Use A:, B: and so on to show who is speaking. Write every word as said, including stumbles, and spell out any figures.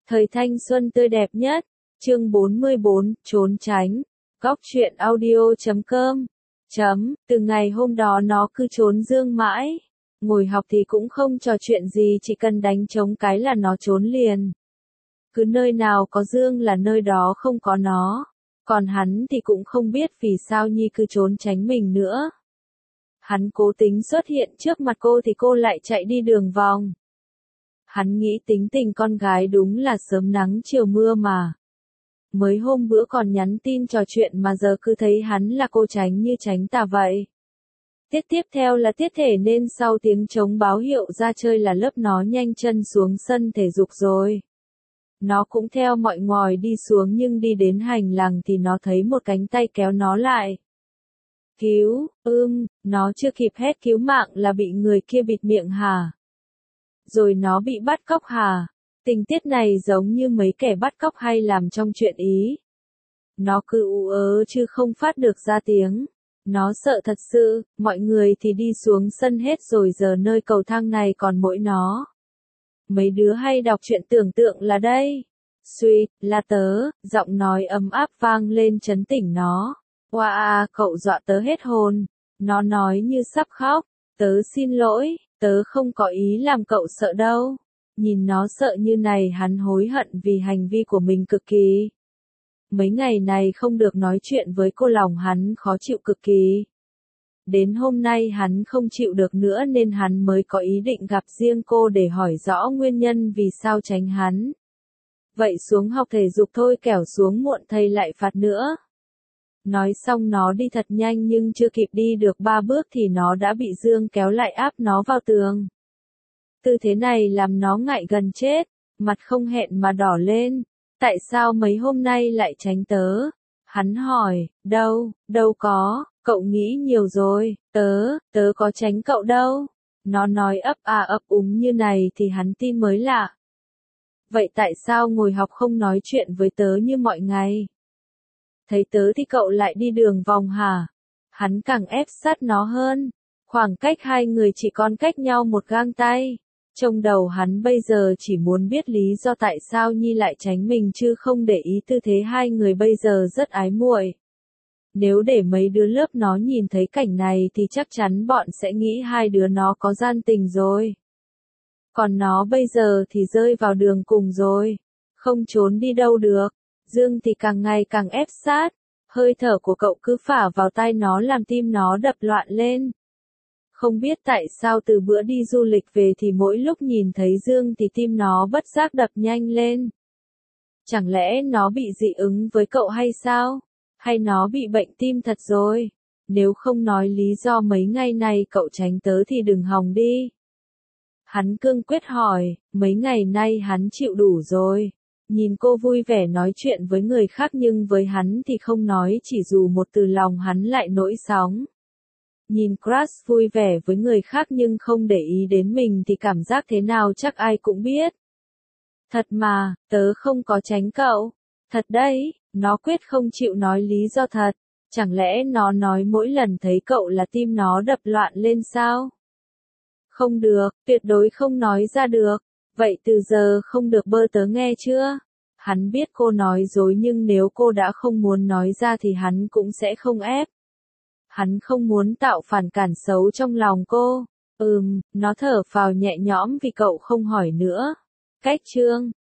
A: Thời thanh xuân tươi đẹp nhất, chương bốn mươi bốn, trốn tránh, góc truyện audio chấm com, chấm, từ ngày hôm đó nó cứ trốn Dương mãi, ngồi học thì cũng không trò chuyện gì, chỉ cần đánh trống cái là nó trốn liền. Cứ nơi nào có Dương là nơi đó không có nó, còn hắn thì cũng không biết vì sao Nhi cứ trốn tránh mình nữa. Hắn cố tính xuất hiện trước mặt cô thì cô lại chạy đi đường vòng. Hắn nghĩ tính tình con gái đúng là sớm nắng chiều mưa mà. Mới hôm bữa còn nhắn tin trò chuyện mà giờ cứ thấy hắn là cô tránh như tránh tà vậy. Tiết tiếp theo là tiết thể nên sau tiếng trống báo hiệu ra chơi là lớp nó nhanh chân xuống sân thể dục rồi. Nó cũng theo mọi ngòi đi xuống nhưng đi đến hành lang thì nó thấy một cánh tay kéo nó lại. Cứu, ưm, nó chưa kịp hét cứu mạng là bị người kia bịt miệng hả? Rồi nó bị bắt cóc hả? Tình tiết này giống như mấy kẻ bắt cóc hay làm trong chuyện Ý. Nó cứ ú ớ chứ không phát được ra tiếng. Nó sợ thật sự, mọi người thì đi xuống sân hết rồi, giờ nơi cầu thang này còn mỗi nó. Mấy đứa hay đọc truyện tưởng tượng là đây. Suýt, là tớ, giọng nói ấm áp vang lên trấn tỉnh nó. Wow, cậu dọa tớ hết hồn. Nó nói như sắp khóc. Tớ xin lỗi, tớ không có ý làm cậu sợ đâu. Nhìn nó sợ như này hắn hối hận vì hành vi của mình cực kỳ. Mấy ngày này không được nói chuyện với cô lòng hắn khó chịu cực kỳ. Đến hôm nay hắn không chịu được nữa nên hắn mới có ý định gặp riêng cô để hỏi rõ nguyên nhân vì sao tránh hắn. Vậy xuống học thể dục thôi, kẻo xuống muộn thầy lại phạt nữa. Nói xong nó đi thật nhanh nhưng chưa kịp đi được ba bước thì nó đã bị Dương kéo lại áp nó vào tường. Tư thế này làm nó ngại gần chết, mặt không hẹn mà đỏ lên. Tại sao mấy hôm nay lại tránh tớ? Hắn hỏi, đâu, đâu có, cậu nghĩ nhiều rồi, tớ, tớ có tránh cậu đâu. Nó nói ấp à ấp úng như này thì hắn tin mới lạ. Vậy tại sao ngồi học không nói chuyện với tớ như mọi ngày? Thấy tớ thì cậu lại đi đường vòng hả? Hắn càng ép sát nó hơn. Khoảng cách hai người chỉ còn cách nhau một gang tay. Trong đầu hắn bây giờ chỉ muốn biết lý do tại sao Nhi lại tránh mình chứ không để ý tư thế hai người bây giờ rất ái muội. Nếu để mấy đứa lớp nó nhìn thấy cảnh này thì chắc chắn bọn sẽ nghĩ hai đứa nó có gian tình rồi. Còn nó bây giờ thì rơi vào đường cùng rồi. Không trốn đi đâu được. Dương thì càng ngày càng ép sát. Hơi thở của cậu cứ phả vào tai nó làm tim nó đập loạn lên. Không biết tại sao từ bữa đi du lịch về thì mỗi lúc nhìn thấy Dương thì tim nó bất giác đập nhanh lên. Chẳng lẽ nó bị dị ứng với cậu hay sao? Hay nó bị bệnh tim thật rồi? Nếu không nói lý do mấy ngày này cậu tránh tớ thì đừng hòng đi. Hắn cương quyết hỏi, mấy ngày nay hắn chịu đủ rồi. Nhìn cô vui vẻ nói chuyện với người khác nhưng với hắn thì không nói, chỉ dù một từ lòng hắn lại nổi sóng. Nhìn crush vui vẻ với người khác nhưng không để ý đến mình thì cảm giác thế nào chắc ai cũng biết. Thật mà, tớ không có tránh cậu. Thật đấy, nó quyết không chịu nói lý do thật. Chẳng lẽ nó nói mỗi lần thấy cậu là tim nó đập loạn lên sao? Không được, tuyệt đối không nói ra được. Vậy từ giờ không được bơ tớ nghe chưa? Hắn biết cô nói dối nhưng nếu cô đã không muốn nói ra thì hắn cũng sẽ không ép. Hắn không muốn tạo phản cảm xấu trong lòng cô. Ừm, nó thở phào nhẹ nhõm vì cậu không hỏi nữa. Cách chương